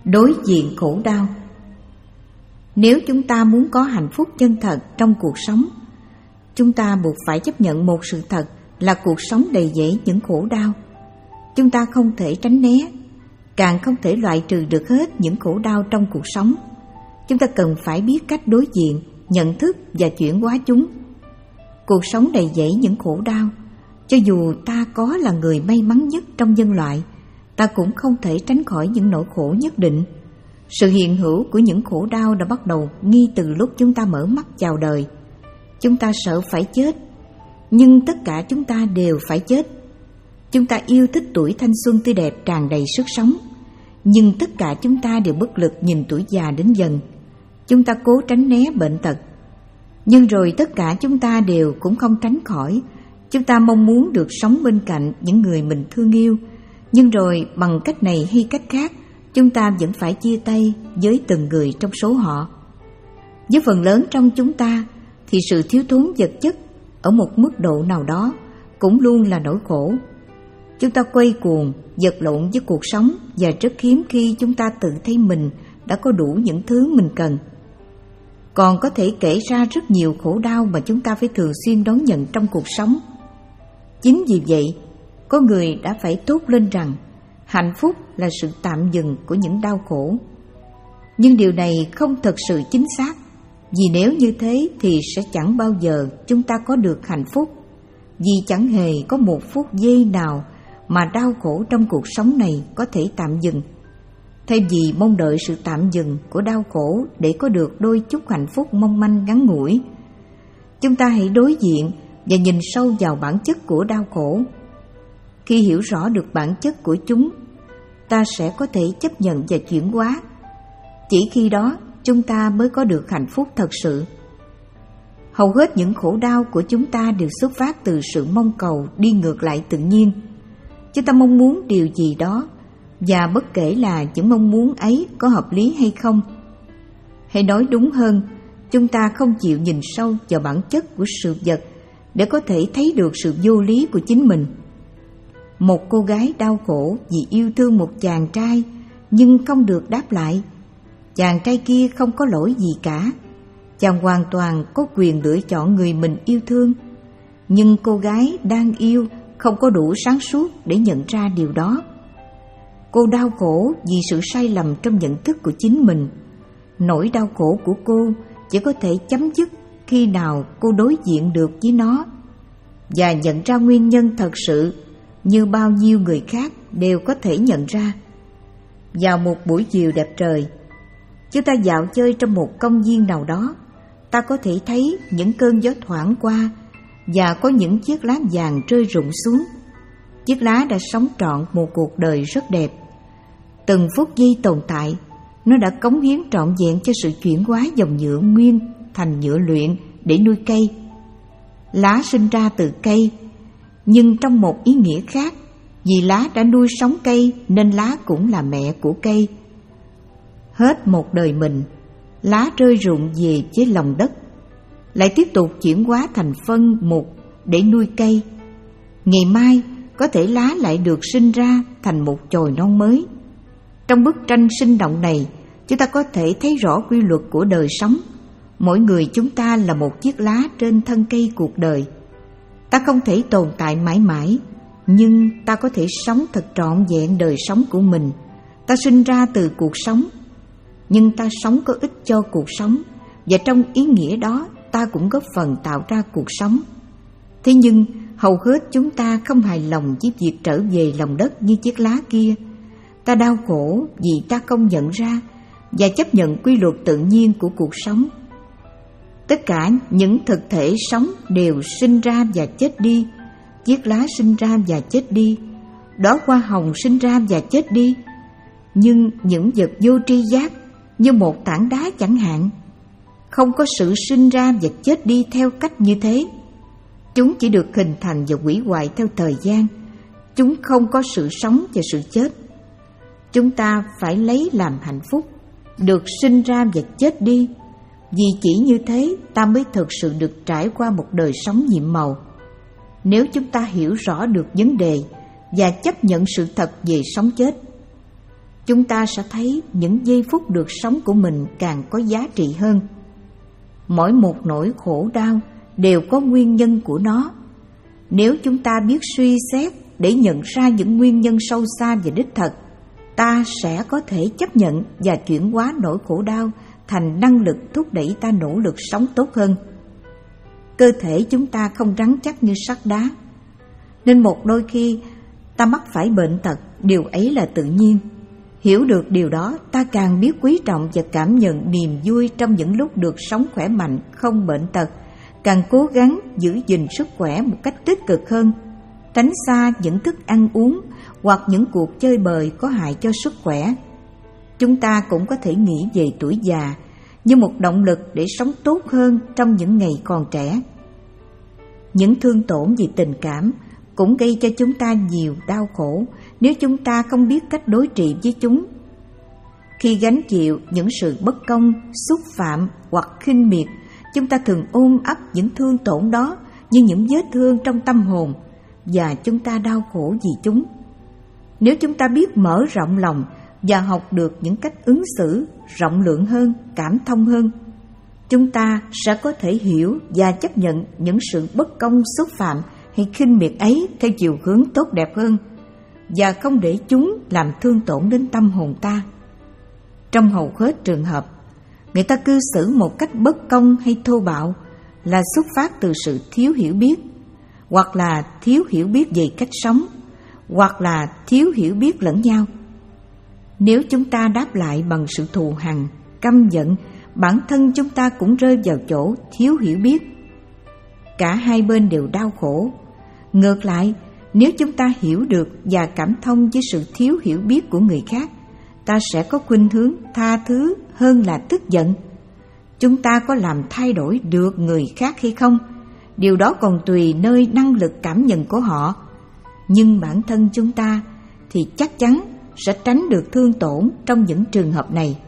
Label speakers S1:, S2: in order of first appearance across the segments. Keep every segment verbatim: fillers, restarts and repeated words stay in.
S1: Đối diện khổ đau. Nếu chúng ta muốn có hạnh phúc chân thật trong cuộc sống, chúng ta buộc phải chấp nhận một sự thật là cuộc sống đầy dẫy những khổ đau. Chúng ta không thể tránh né, càng không thể loại trừ được hết những khổ đau trong cuộc sống. Chúng ta cần phải biết cách đối diện, nhận thức và chuyển hóa chúng. Cuộc sống đầy dẫy những khổ đau. Cho dù ta có là người may mắn nhất trong nhân loại, ta cũng không thể tránh khỏi những nỗi khổ nhất định. Sự hiện hữu của những khổ đau đã bắt đầu ngay từ lúc chúng ta mở mắt chào đời. Chúng ta sợ phải chết, nhưng tất cả chúng ta đều phải chết. Chúng ta yêu thích tuổi thanh xuân tươi đẹp tràn đầy sức sống, nhưng tất cả chúng ta đều bất lực nhìn tuổi già đến dần. Chúng ta cố tránh né bệnh tật, nhưng rồi tất cả chúng ta đều cũng không tránh khỏi. Chúng ta mong muốn được sống bên cạnh những người mình thương yêu, nhưng rồi bằng cách này hay cách khác, chúng ta vẫn phải chia tay với từng người trong số họ. Với phần lớn trong chúng ta thì sự thiếu thốn vật chất ở một mức độ nào đó cũng luôn là nỗi khổ. Chúng ta quay cuồng, vật lộn với cuộc sống và rất hiếm khi chúng ta tự thấy mình đã có đủ những thứ mình cần. Còn có thể kể ra rất nhiều khổ đau mà chúng ta phải thường xuyên đón nhận trong cuộc sống. Chính vì vậy, có người đã phải thốt lên rằng hạnh phúc là sự tạm dừng của những đau khổ. Nhưng điều này không thật sự chính xác, vì nếu như thế thì sẽ chẳng bao giờ chúng ta có được hạnh phúc. Vì chẳng hề có một phút giây nào mà đau khổ trong cuộc sống này có thể tạm dừng. Thay vì mong đợi sự tạm dừng của đau khổ để có được đôi chút hạnh phúc mong manh ngắn ngủi, chúng ta hãy đối diện và nhìn sâu vào bản chất của đau khổ. Khi hiểu rõ được bản chất của chúng, ta sẽ có thể chấp nhận và chuyển hóa. Chỉ khi đó chúng ta mới có được hạnh phúc thật sự. Hầu hết những khổ đau của chúng ta đều xuất phát từ sự mong cầu đi ngược lại tự nhiên. Chúng ta mong muốn điều gì đó, và bất kể là những mong muốn ấy có hợp lý hay không. Hay nói đúng hơn, chúng ta không chịu nhìn sâu vào bản chất của sự vật để có thể thấy được sự vô lý của chính mình. Một cô gái đau khổ vì yêu thương một chàng trai nhưng không được đáp lại. Chàng trai kia không có lỗi gì cả. Chàng hoàn toàn có quyền lựa chọn người mình yêu thương. Nhưng cô gái đang yêu không có đủ sáng suốt để nhận ra điều đó. Cô đau khổ vì sự sai lầm trong nhận thức của chính mình. Nỗi đau khổ của cô chỉ có thể chấm dứt khi nào cô đối diện được với nó và nhận ra nguyên nhân thật sự như bao nhiêu người khác đều có thể nhận ra. Vào một buổi chiều đẹp trời, chúng ta dạo chơi trong một công viên nào đó, ta có thể thấy những cơn gió thoảng qua và có những chiếc lá vàng rơi rụng xuống. Chiếc lá đã sống trọn một cuộc đời rất đẹp. Từng phút giây tồn tại, nó đã cống hiến trọn vẹn cho sự chuyển hóa dòng nhựa nguyên thành nhựa luyện để nuôi cây. Lá sinh ra từ cây, nhưng trong một ý nghĩa khác, vì lá đã nuôi sống cây nên lá cũng là mẹ của cây. Hết một đời mình, lá rơi rụng về với lòng đất, lại tiếp tục chuyển hóa thành phân mục để nuôi cây. Ngày mai có thể lá lại được sinh ra thành một chồi non mới. Trong bức tranh sinh động này, chúng ta có thể thấy rõ quy luật của đời sống. Mỗi người chúng ta là một chiếc lá trên thân cây cuộc đời. Ta không thể tồn tại mãi mãi, nhưng ta có thể sống thật trọn vẹn đời sống của mình. Ta sinh ra từ cuộc sống, nhưng ta sống có ích cho cuộc sống, và trong ý nghĩa đó ta cũng góp phần tạo ra cuộc sống. Thế nhưng hầu hết chúng ta không hài lòng với việc trở về lòng đất như chiếc lá kia. Ta đau khổ vì ta không nhận ra và chấp nhận quy luật tự nhiên của cuộc sống. Tất cả những thực thể sống đều sinh ra và chết đi. Chiếc lá sinh ra và chết đi, đóa hoa hồng sinh ra và chết đi. Nhưng những vật vô tri giác như một tảng đá chẳng hạn, không có sự sinh ra và chết đi theo cách như thế. Chúng chỉ được hình thành và hủy hoại theo thời gian. Chúng không có sự sống và sự chết. Chúng ta phải lấy làm hạnh phúc được sinh ra và chết đi, vì chỉ như thế ta mới thực sự được trải qua một đời sống nhiệm màu. Nếu chúng ta hiểu rõ được vấn đề và chấp nhận sự thật về sống chết, chúng ta sẽ thấy những giây phút được sống của mình càng có giá trị hơn. Mỗi một nỗi khổ đau đều có nguyên nhân của nó. Nếu chúng ta biết suy xét để nhận ra những nguyên nhân sâu xa và đích thực, ta sẽ có thể chấp nhận và chuyển hóa nỗi khổ đau thành năng lực thúc đẩy ta nỗ lực sống tốt hơn. Cơ thể chúng ta không rắn chắc như sắt đá, nên một đôi khi ta mắc phải bệnh tật, điều ấy là tự nhiên. Hiểu được điều đó, ta càng biết quý trọng và cảm nhận niềm vui trong những lúc được sống khỏe mạnh, không bệnh tật, càng cố gắng giữ gìn sức khỏe một cách tích cực hơn, tránh xa những thức ăn uống hoặc những cuộc chơi bời có hại cho sức khỏe. Chúng ta cũng có thể nghĩ về tuổi già như một động lực để sống tốt hơn trong những ngày còn trẻ. Những thương tổn về tình cảm cũng gây cho chúng ta nhiều đau khổ nếu chúng ta không biết cách đối trị với chúng. Khi gánh chịu những sự bất công, xúc phạm hoặc khinh miệt, chúng ta thường ôm ấp những thương tổn đó như những vết thương trong tâm hồn, và chúng ta đau khổ vì chúng. Nếu chúng ta biết mở rộng lòng và học được những cách ứng xử rộng lượng hơn, cảm thông hơn, chúng ta sẽ có thể hiểu và chấp nhận những sự bất công, xúc phạm hay khinh miệt ấy theo chiều hướng tốt đẹp hơn, và không để chúng làm thương tổn đến tâm hồn ta. Trong hầu hết trường hợp, người ta cư xử một cách bất công hay thô bạo là xuất phát từ sự thiếu hiểu biết, hoặc là thiếu hiểu biết về cách sống, hoặc là thiếu hiểu biết lẫn nhau. Nếu chúng ta đáp lại bằng sự thù hằn, căm giận, bản thân chúng ta cũng rơi vào chỗ thiếu hiểu biết. Cả hai bên đều đau khổ. Ngược lại, nếu chúng ta hiểu được và cảm thông với sự thiếu hiểu biết của người khác, ta sẽ có khuynh hướng tha thứ hơn là tức giận. Chúng ta có làm thay đổi được người khác hay không? Điều đó còn tùy nơi năng lực cảm nhận của họ. Nhưng bản thân chúng ta thì chắc chắn sẽ tránh được thương tổn trong những trường hợp này.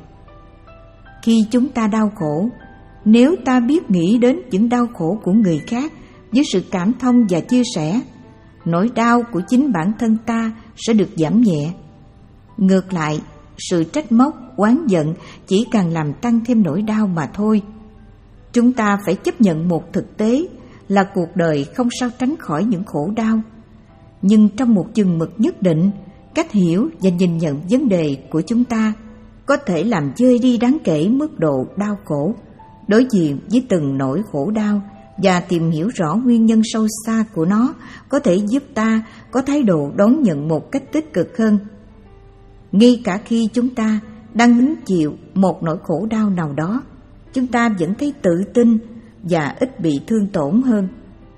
S1: Khi chúng ta đau khổ, nếu ta biết nghĩ đến những đau khổ của người khác với sự cảm thông và chia sẻ, nỗi đau của chính bản thân ta sẽ được giảm nhẹ. Ngược lại, sự trách móc, oán giận chỉ càng làm tăng thêm nỗi đau mà thôi. Chúng ta phải chấp nhận một thực tế là cuộc đời không sao tránh khỏi những khổ đau. Nhưng trong một chừng mực nhất định, cách hiểu và nhìn nhận vấn đề của chúng ta có thể làm vơi đi đáng kể mức độ đau khổ. Đối diện với từng nỗi khổ đau và tìm hiểu rõ nguyên nhân sâu xa của nó có thể giúp ta có thái độ đón nhận một cách tích cực hơn. Ngay cả khi chúng ta đang hứng chịu một nỗi khổ đau nào đó, chúng ta vẫn thấy tự tin và ít bị thương tổn hơn.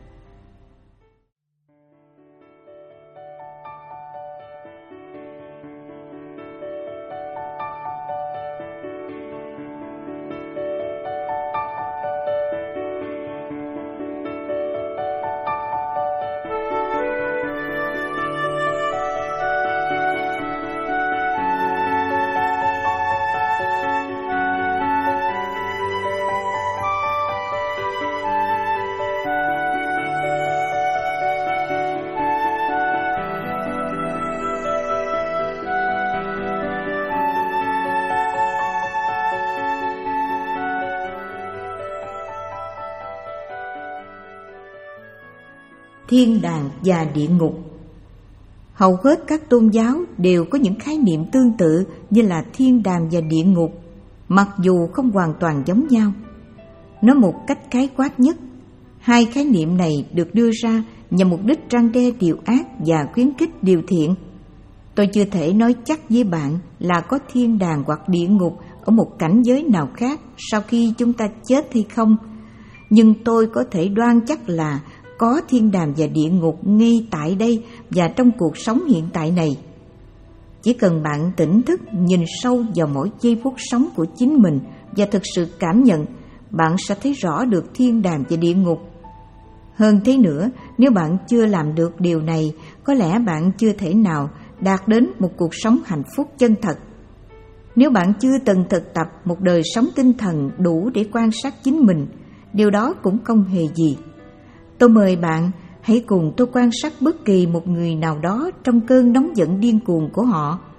S1: Thiên đàng và địa ngục. Hầu hết các tôn giáo đều có những khái niệm tương tự như là thiên đàng và địa ngục, mặc dù không hoàn toàn giống nhau. Nói một cách khái quát nhất, hai khái niệm này được đưa ra nhằm mục đích răn đe điều ác và khuyến khích điều thiện. Tôi chưa thể nói chắc với bạn là có thiên đàng hoặc địa ngục ở một cảnh giới nào khác sau khi chúng ta chết hay không, nhưng tôi có thể đoan chắc là có thiên đàng và địa ngục ngay tại đây và trong cuộc sống hiện tại này. Chỉ cần bạn tỉnh thức nhìn sâu vào mỗi giây phút sống của chính mình và thực sự cảm nhận, bạn sẽ thấy rõ được thiên đàng và địa ngục. Hơn thế nữa, nếu bạn chưa làm được điều này, có lẽ bạn chưa thể nào đạt đến một cuộc sống hạnh phúc chân thật. Nếu bạn chưa từng thực tập một đời sống tinh thần đủ để quan sát chính mình, điều đó cũng không hề gì. Tôi mời bạn hãy cùng tôi quan sát bất kỳ một người nào đó trong cơn nóng giận điên cuồng của họ,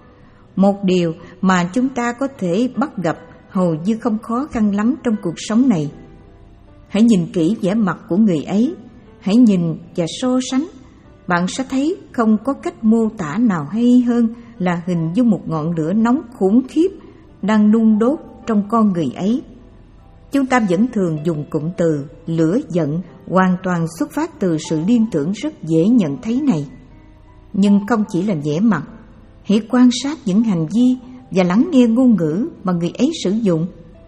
S1: một điều mà chúng ta có thể bắt gặp hầu như không khó khăn lắm trong cuộc sống này. Hãy nhìn kỹ vẻ mặt của người ấy, hãy nhìn và so sánh. Bạn sẽ thấy không có cách mô tả nào hay hơn là hình dung một ngọn lửa nóng khủng khiếp đang nung đốt trong con người ấy. Chúng ta vẫn thường dùng cụm từ lửa giận hoàn toàn xuất phát từ sự liên tưởng rất dễ nhận thấy này. Nhưng không chỉ là vẻ mặt, hãy quan sát những hành vi và lắng nghe ngôn ngữ mà người ấy sử dụng.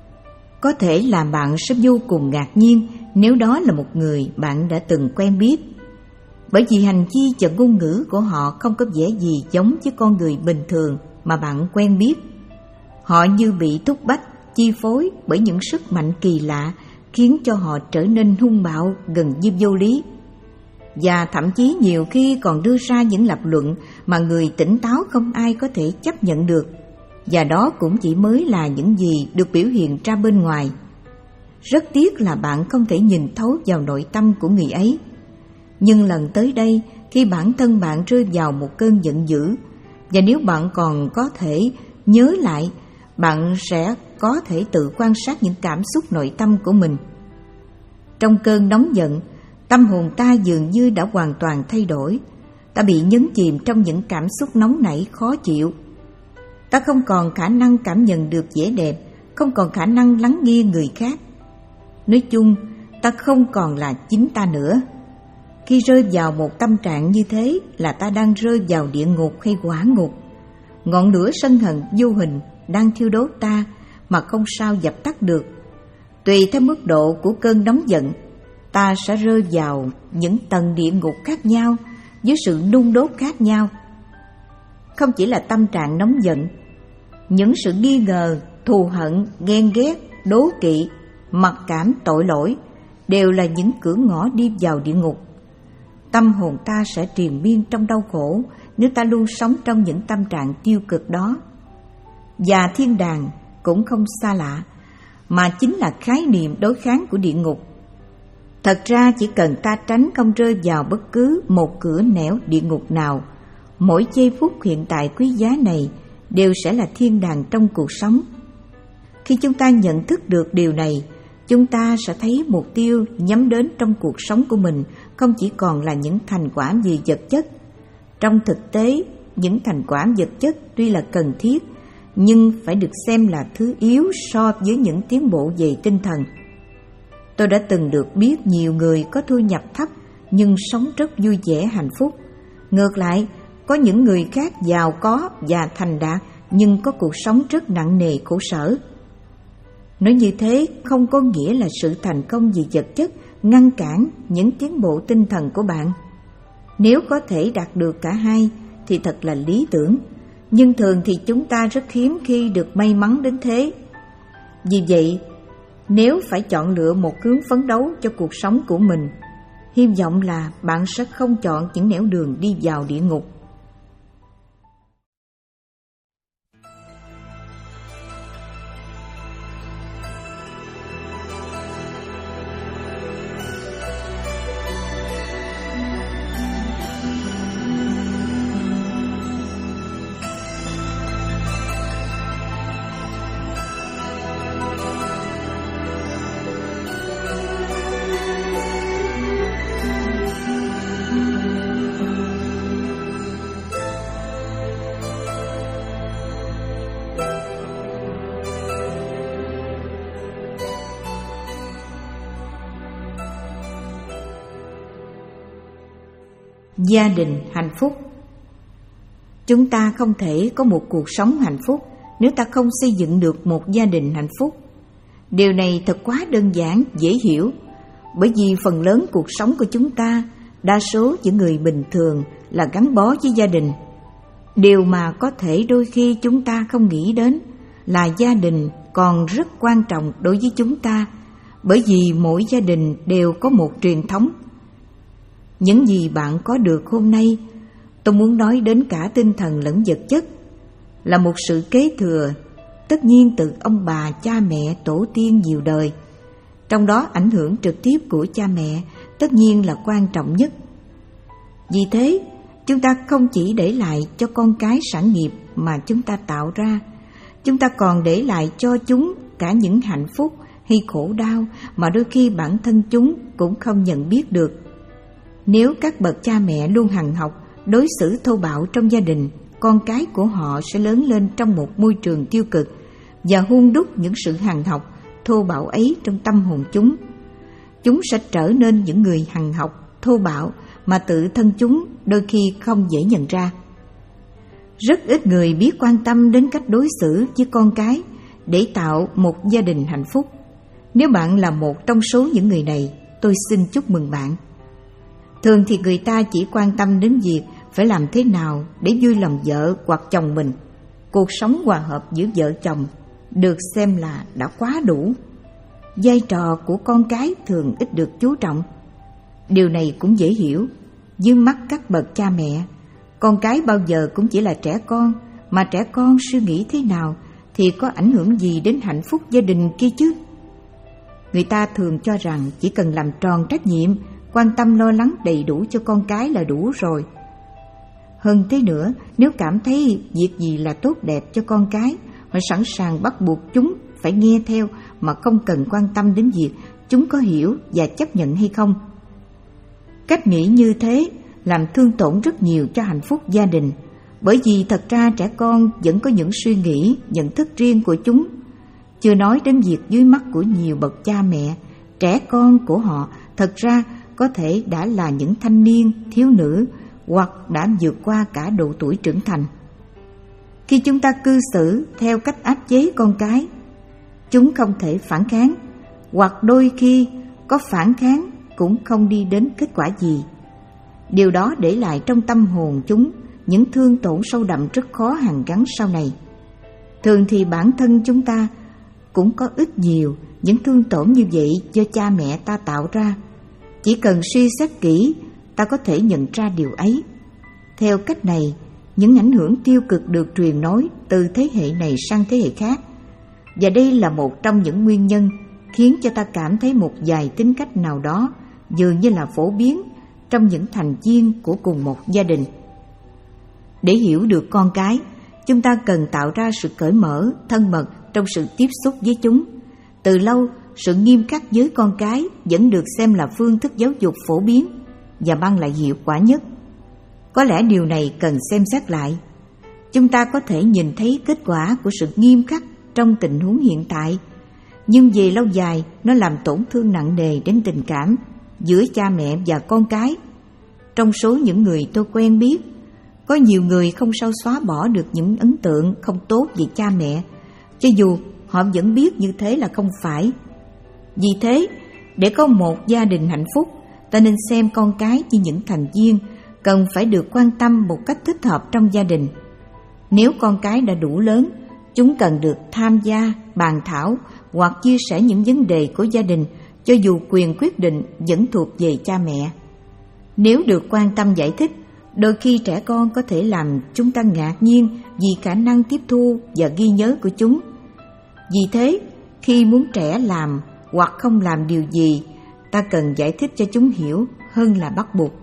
S1: Có thể là bạn sẽ vô cùng ngạc nhiên nếu đó là một người bạn đã từng quen biết, bởi vì hành vi và ngôn ngữ của họ không có vẻ gì giống với con người bình thường mà bạn quen biết. Họ như bị thúc bách, chi phối bởi những sức mạnh kỳ lạ khiến cho họ trở nên hung bạo, gần như vô lý. Và thậm chí nhiều khi còn đưa ra những lập luận mà người tỉnh táo không ai có thể chấp nhận được. Và đó cũng chỉ mới là những gì được biểu hiện ra bên ngoài. Rất tiếc là bạn không thể nhìn thấu vào nội tâm của người ấy. Nhưng lần tới đây, khi bản thân bạn rơi vào một cơn giận dữ, và nếu bạn còn có thể nhớ lại, bạn sẽ có thể tự quan sát những cảm xúc nội tâm của mình. Trong cơn nóng giận, tâm hồn ta dường như đã hoàn toàn thay đổi. Ta bị nhấn chìm trong những cảm xúc nóng nảy khó chịu. Ta không còn khả năng cảm nhận được vẻ đẹp, không còn khả năng lắng nghe người khác. Nói chung, ta không còn là chính ta nữa. Khi rơi vào một tâm trạng như thế là ta đang rơi vào địa ngục hay hỏa ngục. Ngọn lửa sân hận vô hình đang thiêu đốt ta mà không sao dập tắt được. Tùy theo mức độ của cơn nóng giận, ta sẽ rơi vào những tầng địa ngục khác nhau với sự nung đốt khác nhau. Không chỉ là tâm trạng nóng giận, những sự nghi ngờ, thù hận, ghen ghét, đố kỵ, mặc cảm, tội lỗi đều là những cửa ngõ đi vào địa ngục. Tâm hồn ta sẽ triền miên trong đau khổ nếu ta luôn sống trong những tâm trạng tiêu cực đó. Và thiên đàng cũng không xa lạ, mà chính là khái niệm đối kháng của địa ngục. Thật ra chỉ cần ta tránh không rơi vào bất cứ một cửa nẻo địa ngục nào, mỗi giây phút hiện tại quý giá này đều sẽ là thiên đàng trong cuộc sống. Khi chúng ta nhận thức được điều này, chúng ta sẽ thấy mục tiêu nhắm đến trong cuộc sống của mình không chỉ còn là những thành quả về vật chất. Trong thực tế, những thành quả vật chất tuy là cần thiết, nhưng phải được xem là thứ yếu so với những tiến bộ về tinh thần. Tôi đã từng được biết nhiều người có thu nhập thấp nhưng sống rất vui vẻ hạnh phúc. Ngược lại, có những người khác giàu có và thành đạt nhưng có cuộc sống rất nặng nề khổ sở. Nói như thế không có nghĩa là sự thành công về vật chất ngăn cản những tiến bộ tinh thần của bạn. Nếu có thể đạt được cả hai thì thật là lý tưởng, nhưng thường thì chúng ta rất hiếm khi được may mắn đến thế. Vì vậy, nếu phải chọn lựa một hướng phấn đấu cho cuộc sống của mình, hy vọng là bạn sẽ không chọn những nẻo đường đi vào địa ngục. Gia đình hạnh phúc. Chúng ta không thể có một cuộc sống hạnh phúc nếu ta không xây dựng được một gia đình hạnh phúc. Điều này thật quá đơn giản, dễ hiểu, bởi vì phần lớn cuộc sống của chúng ta, đa số những người bình thường là gắn bó với gia đình. Điều mà có thể đôi khi chúng ta không nghĩ đến là gia đình còn rất quan trọng đối với chúng ta, bởi vì mỗi gia đình đều có một truyền thống. Những gì bạn có được hôm nay, tôi muốn nói đến cả tinh thần lẫn vật chất, là một sự kế thừa, tất nhiên từ ông bà, cha mẹ, tổ tiên nhiều đời. Trong đó ảnh hưởng trực tiếp của cha mẹ tất nhiên là quan trọng nhất. Vì thế, Chúng ta không chỉ để lại cho con cái sản nghiệp mà chúng ta tạo ra, chúng ta còn để lại cho chúng cả những hạnh phúc hay khổ đau mà đôi khi bản thân chúng cũng không nhận biết được. Nếu các bậc cha mẹ luôn hằn học đối xử thô bạo trong gia đình, con cái của họ sẽ lớn lên trong một môi trường tiêu cực và hun đúc những sự hằn học, thô bạo ấy trong tâm hồn chúng. Chúng sẽ trở nên những người hằn học, thô bạo mà tự thân chúng đôi khi không dễ nhận ra. Rất ít người biết quan tâm đến cách đối xử với con cái để tạo một gia đình hạnh phúc. Nếu bạn là một trong số những người này, tôi xin chúc mừng bạn. Thường thì người ta chỉ quan tâm đến việc phải làm thế nào để vui lòng vợ hoặc chồng mình. Cuộc sống hòa hợp giữa vợ chồng được xem là đã quá đủ. Vai trò của con cái thường ít được chú trọng. Điều này cũng dễ hiểu. Dưới mắt các bậc cha mẹ, con cái bao giờ cũng chỉ là trẻ con, mà trẻ con suy nghĩ thế nào thì có ảnh hưởng gì đến hạnh phúc gia đình kia chứ? Người ta thường cho rằng chỉ cần làm tròn trách nhiệm, quan tâm lo lắng đầy đủ cho con cái là đủ rồi. Hơn thế nữa, nếu cảm thấy việc gì là tốt đẹp cho con cái, họ sẵn sàng bắt buộc chúng phải nghe theo mà không cần quan tâm đến việc chúng có hiểu và chấp nhận hay không. Cách nghĩ như thế làm thương tổn rất nhiều cho hạnh phúc gia đình, bởi vì thật ra trẻ con vẫn có những suy nghĩ, nhận thức riêng của chúng. Chưa nói đến việc dưới mắt của nhiều bậc cha mẹ, trẻ con của họ thật ra có thể đã là những thanh niên, thiếu nữ hoặc đã vượt qua cả độ tuổi trưởng thành. Khi chúng ta cư xử theo cách áp chế con cái, chúng không thể phản kháng, hoặc đôi khi có phản kháng cũng không đi đến kết quả gì. Điều đó để lại trong tâm hồn chúng những thương tổn sâu đậm rất khó hàn gắn sau này. Thường thì bản thân chúng ta cũng có ít nhiều những thương tổn như vậy do cha mẹ ta tạo ra. Chỉ cần suy xét kỹ, ta có thể nhận ra điều ấy. Theo cách này, những ảnh hưởng tiêu cực được truyền nối từ thế hệ này sang thế hệ khác. Và đây là một trong những nguyên nhân khiến cho ta cảm thấy một vài tính cách nào đó dường như là phổ biến trong những thành viên của cùng một gia đình. Để hiểu được con cái, chúng ta cần tạo ra sự cởi mở, thân mật trong sự tiếp xúc với chúng. Từ lâu, sự nghiêm khắc với con cái vẫn được xem là phương thức giáo dục phổ biến và mang lại hiệu quả nhất. Có lẽ điều này cần xem xét lại. Chúng ta có thể nhìn thấy kết quả của sự nghiêm khắc trong tình huống hiện tại, nhưng về lâu dài nó làm tổn thương nặng nề đến tình cảm giữa cha mẹ và con cái. Trong số những người tôi quen biết, có nhiều người không sao xóa bỏ được những ấn tượng không tốt về cha mẹ, cho dù họ vẫn biết như thế là không phải. Vì thế, để có một gia đình hạnh phúc, ta nên xem con cái như những thành viên cần phải được quan tâm một cách thích hợp trong gia đình. Nếu con cái đã đủ lớn, chúng cần được tham gia, bàn thảo hoặc chia sẻ những vấn đề của gia đình, cho dù quyền quyết định vẫn thuộc về cha mẹ. Nếu được quan tâm giải thích, đôi khi trẻ con có thể làm chúng ta ngạc nhiên vì khả năng tiếp thu và ghi nhớ của chúng. Vì thế, khi muốn trẻ làm hoặc không làm điều gì, ta cần giải thích cho chúng hiểu hơn là bắt buộc.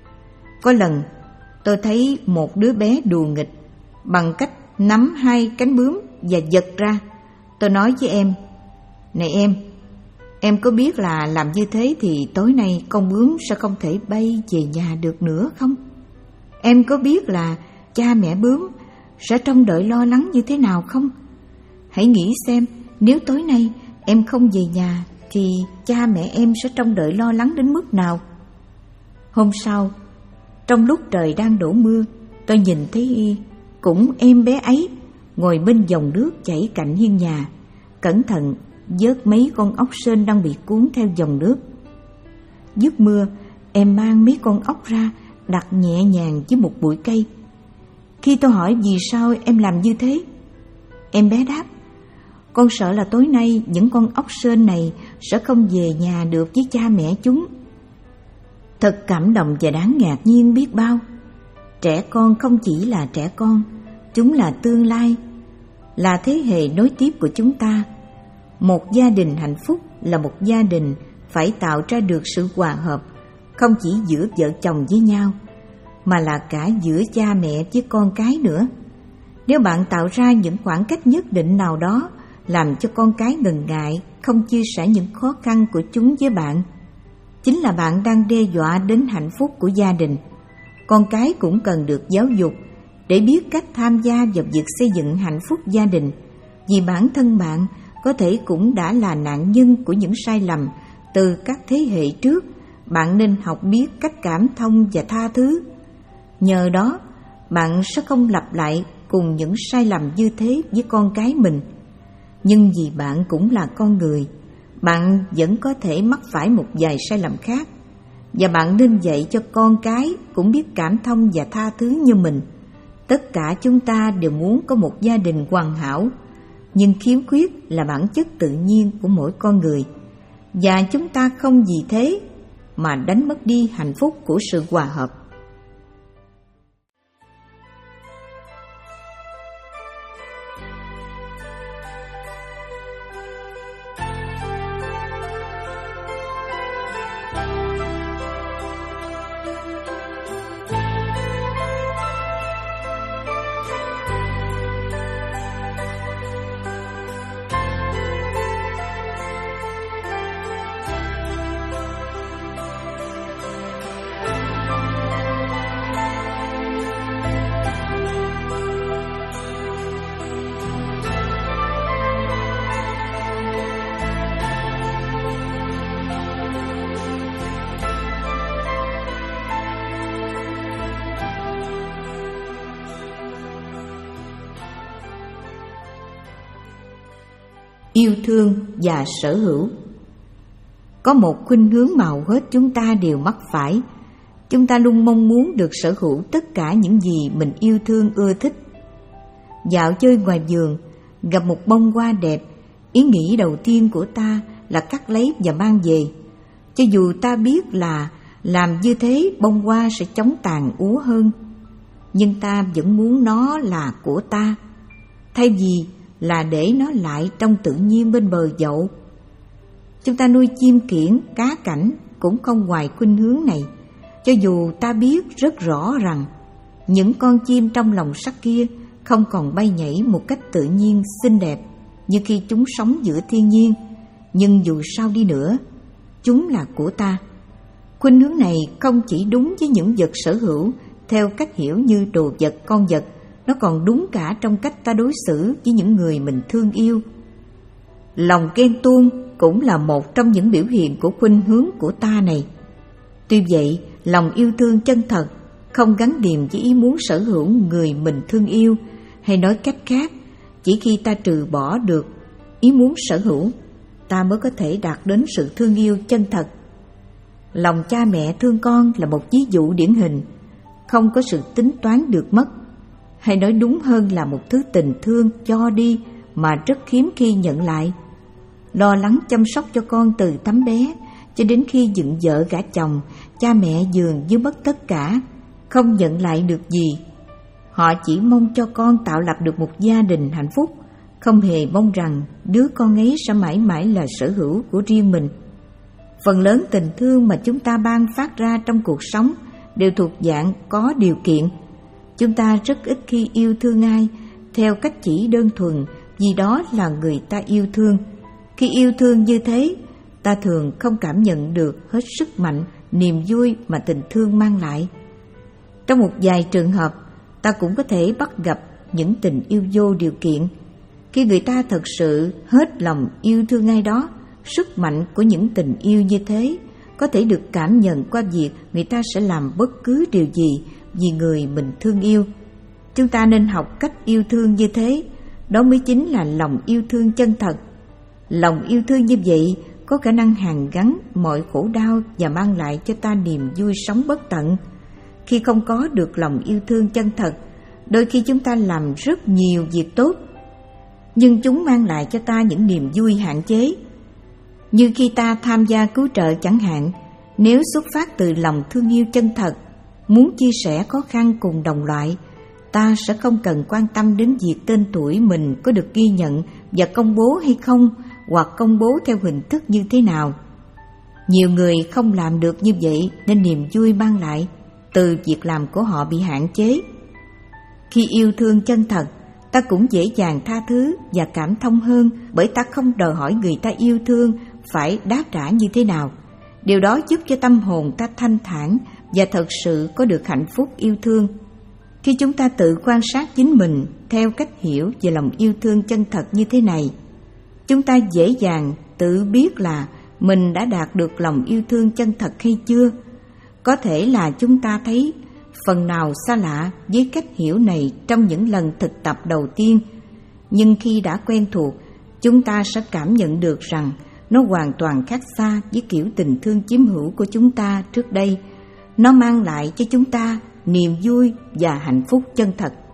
S1: Có lần, tôi thấy một đứa bé đùa nghịch bằng cách nắm hai cánh bướm và giật ra. Tôi nói với em, này em, em có biết là làm như thế thì tối nay con bướm sẽ không thể bay về nhà được nữa không? Em có biết là cha mẹ bướm sẽ trông đợi lo lắng như thế nào không? Hãy nghĩ xem, nếu tối nay em không về nhà thì cha mẹ em sẽ trông đợi lo lắng đến mức nào? Hôm sau, trong lúc trời đang đổ mưa, tôi nhìn thấy cũng em bé ấy ngồi bên dòng nước chảy cạnh hiên nhà, cẩn thận vớt mấy con ốc sên đang bị cuốn theo dòng nước. Dứt mưa, em mang mấy con ốc ra đặt nhẹ nhàng dưới một bụi cây. Khi tôi hỏi vì sao em làm như thế, em bé đáp, con sợ là tối nay những con ốc sên này sẽ không về nhà được với cha mẹ chúng. Thật cảm động và đáng ngạc nhiên biết bao. Trẻ con không chỉ là trẻ con, chúng là tương lai, là thế hệ nối tiếp của chúng ta. Một gia đình hạnh phúc là một gia đình phải tạo ra được sự hòa hợp, không chỉ giữa vợ chồng với nhau, mà là cả giữa cha mẹ với con cái nữa. Nếu bạn tạo ra những khoảng cách nhất định nào đó làm cho con cái ngần ngại, không chia sẻ những khó khăn của chúng với bạn, chính là bạn đang đe dọa đến hạnh phúc của gia đình. Con cái cũng cần được giáo dục để biết cách tham gia vào việc xây dựng hạnh phúc gia đình, vì bản thân bạn có thể cũng đã là nạn nhân của những sai lầm từ các thế hệ trước. Bạn nên học biết cách cảm thông và tha thứ. Nhờ đó, bạn sẽ không lặp lại cùng những sai lầm như thế với con cái mình. Nhưng vì bạn cũng là con người, bạn vẫn có thể mắc phải một vài sai lầm khác, và bạn nên dạy cho con cái cũng biết cảm thông và tha thứ như mình. Tất cả chúng ta đều muốn có một gia đình hoàn hảo, nhưng khiếm khuyết là bản chất tự nhiên của mỗi con người, và chúng ta không vì thế mà đánh mất đi hạnh phúc của sự hòa hợp. Yêu thương và sở hữu. Có một khuynh hướng mà hầu hết chúng ta đều mắc phải. Chúng ta luôn mong muốn được sở hữu tất cả những gì mình yêu thương ưa thích. Dạo chơi ngoài vườn, gặp một bông hoa đẹp, ý nghĩ đầu tiên của ta là cắt lấy và mang về. Cho dù ta biết là làm như thế bông hoa sẽ chóng tàn úa hơn, nhưng ta vẫn muốn nó là của ta, thay vì là để nó lại trong tự nhiên bên bờ dậu. Chúng ta nuôi chim kiểng, cá cảnh cũng không ngoài khuynh hướng này, cho dù ta biết rất rõ rằng những con chim trong lồng sắt kia không còn bay nhảy một cách tự nhiên xinh đẹp như khi chúng sống giữa thiên nhiên. Nhưng dù sao đi nữa, chúng là của ta. Khuynh hướng này không chỉ đúng với những vật sở hữu theo cách hiểu như đồ vật, con vật, nó còn đúng cả trong cách ta đối xử với những người mình thương yêu. Lòng ghen tuông cũng là một trong những biểu hiện của khuynh hướng của ta này. Tuy vậy, lòng yêu thương chân thật không gắn liền với ý muốn sở hữu người mình thương yêu, hay nói cách khác, chỉ khi ta trừ bỏ được ý muốn sở hữu, ta mới có thể đạt đến sự thương yêu chân thật. Lòng cha mẹ thương con là một ví dụ điển hình, không có sự tính toán được mất, hay nói đúng hơn là một thứ tình thương cho đi mà rất hiếm khi nhận lại. Lo lắng chăm sóc cho con từ tấm bé cho đến khi dựng vợ gả chồng, cha mẹ dường như mất tất cả, không nhận lại được gì. Họ chỉ mong cho con tạo lập được một gia đình hạnh phúc, không hề mong rằng đứa con ấy sẽ mãi mãi là sở hữu của riêng mình. Phần lớn tình thương mà chúng ta ban phát ra trong cuộc sống đều thuộc dạng có điều kiện. Chúng ta rất ít khi yêu thương ai theo cách chỉ đơn thuần vì đó là người ta yêu thương. Khi yêu thương như thế, ta thường không cảm nhận được hết sức mạnh, niềm vui mà tình thương mang lại. Trong một vài trường hợp, ta cũng có thể bắt gặp những tình yêu vô điều kiện. Khi người ta thật sự hết lòng yêu thương ai đó, sức mạnh của những tình yêu như thế có thể được cảm nhận qua việc người ta sẽ làm bất cứ điều gì vì người mình thương yêu. Chúng ta nên học cách yêu thương như thế, đó mới chính là lòng yêu thương chân thật. Lòng yêu thương như vậy có khả năng hàn gắn mọi khổ đau và mang lại cho ta niềm vui sống bất tận. Khi không có được lòng yêu thương chân thật, đôi khi chúng ta làm rất nhiều việc tốt, nhưng chúng mang lại cho ta những niềm vui hạn chế. Như khi ta tham gia cứu trợ chẳng hạn, nếu xuất phát từ lòng thương yêu chân thật, muốn chia sẻ khó khăn cùng đồng loại, ta sẽ không cần quan tâm đến việc tên tuổi mình có được ghi nhận và công bố hay không, hoặc công bố theo hình thức như thế nào. Nhiều người không làm được như vậy nên niềm vui mang lại từ việc làm của họ bị hạn chế. Khi yêu thương chân thật, ta cũng dễ dàng tha thứ và cảm thông hơn, bởi ta không đòi hỏi người ta yêu thương phải đáp trả như thế nào. Điều đó giúp cho tâm hồn ta thanh thản và thật sự có được hạnh phúc yêu thương. Khi chúng ta tự quan sát chính mình theo cách hiểu về lòng yêu thương chân thật như thế này, chúng ta dễ dàng tự biết là mình đã đạt được lòng yêu thương chân thật hay chưa. Có thể là chúng ta thấy phần nào xa lạ với cách hiểu này trong những lần thực tập đầu tiên, nhưng khi đã quen thuộc, chúng ta sẽ cảm nhận được rằng nó hoàn toàn khác xa với kiểu tình thương chiếm hữu của chúng ta trước đây. Nó mang lại cho chúng ta niềm vui và hạnh phúc chân thật.